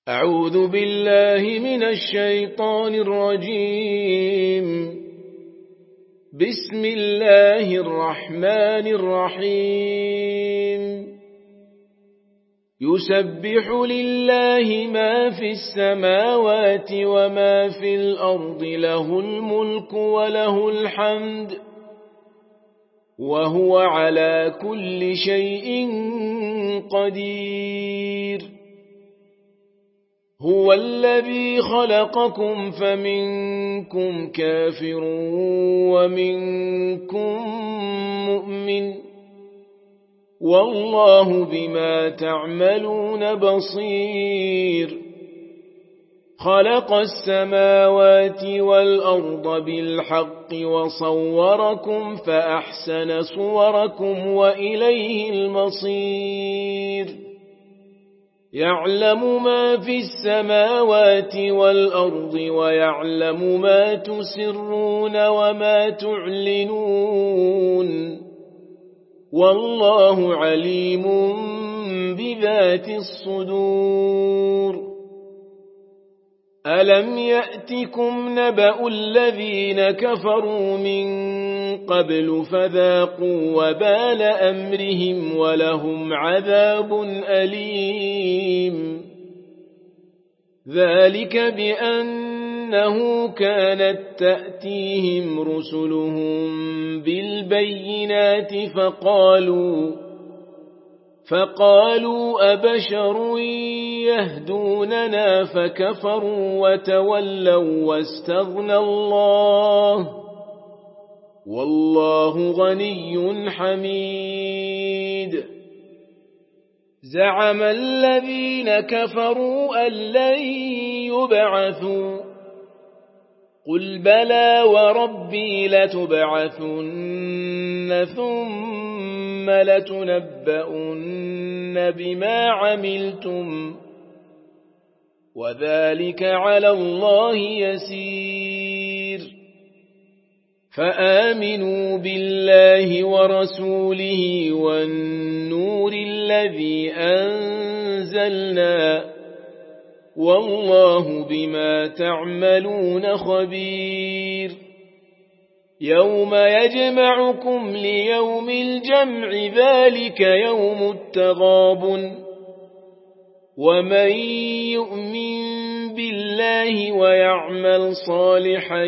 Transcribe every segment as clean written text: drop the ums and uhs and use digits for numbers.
أعوذ بالله من الشيطان الرجيم. بسم الله الرحمن الرحيم. يسبح لله ما في السماوات وما في الأرض، له الملك وله الحمد، وهو على كل شيء قدير. هو الذي خلقكم فمنكم كافر ومنكم مؤمن، والله بما تعملون بصير. خلق السماوات والأرض بالحق وصوركم فأحسن صوركم وإليه المصير. يعلم ما في السماوات والأرض ويعلم ما تسرون وما تعلنون، والله عليم بذات الصدور. ألم يأتكم نبأ الذين كفروا من قبل فذاقوا وبال أمرهم ولهم عذاب أليم. ذلك بأنه كانت تأتيهم رسلهم بالبينات فقالوا أبشر يهدوننا فكفروا وتولوا واستغنى الله، والله غني حميد. زعم الذين كفروا أن لن يبعثوا، قل بلى وربي لتبعثن ثم لتنبؤن بما عملتم، وذلك على الله يسير. فآمنوا بالله ورسوله والنور الذي أنزلنا، والله بما تعملون خبير. يوم يجمعكم ليوم الجمع، ذلك يوم التغابن. ومن يؤمن بالله ويعمل صالحا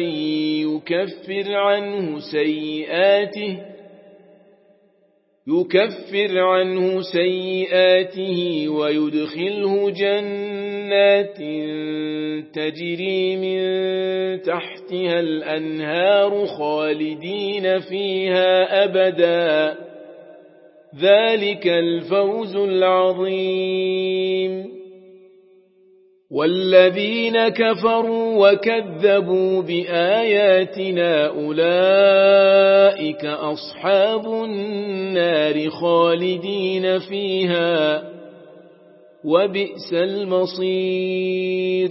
يكفر عنه سيئاته ويدخله جنات تجري من تحتها الأنهار خالدين فيها أبدا، ذلك الفوز العظيم. والذين كفروا وكذبوا بآياتنا أولئك أصحاب النار خالدين فيها، وبئس المصير.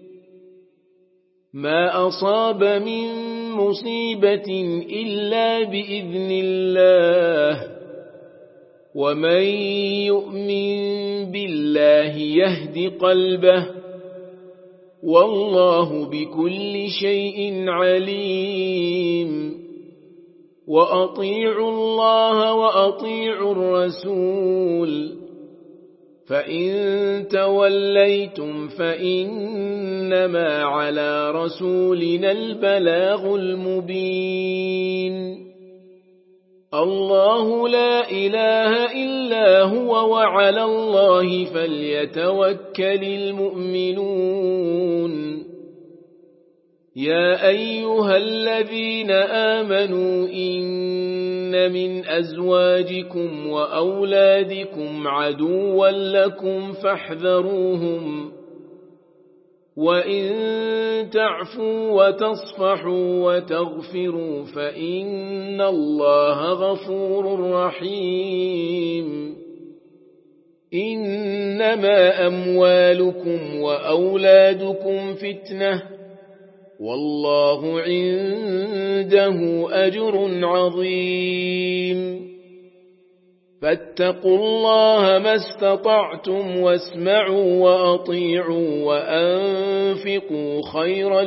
ما أصاب من مصيبة إلا بإذن الله، ومن يؤمن بالله يهد قلبه، والله بكل شيء عليم. وأطيعوا الله وأطيعوا الرسول، فإن توليتم فإنما على رسولنا البلاغ المبين. الله لا إله إلا هو، وعلى الله فليتوكل المؤمنون. يا أيها الذين آمنوا إن من أزواجكم وأولادكم عدوا لكم فاحذروهم، وإن تعفوا وتصفحوا وتغفروا فإن الله غفور رحيم. إنما أموالكم وأولادكم فتنة، والله عنده أجر عظيم. فاتقوا الله ما استطعتم واسمعوا وأطيعوا وأنفقوا خيرا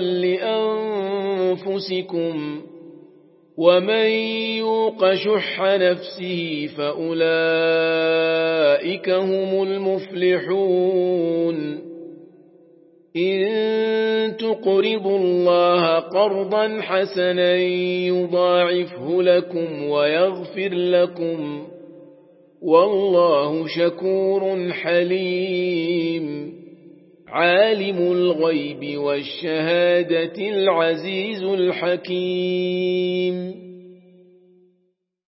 لأنفسكم ومن يوق شح نفسه فأولئك هم المفلحون إن تقرضوا الله قرضا حسنا يضاعفه لكم ويغفر لكم والله شكور حليم عالم الغيب والشهادة العزيز الحكيم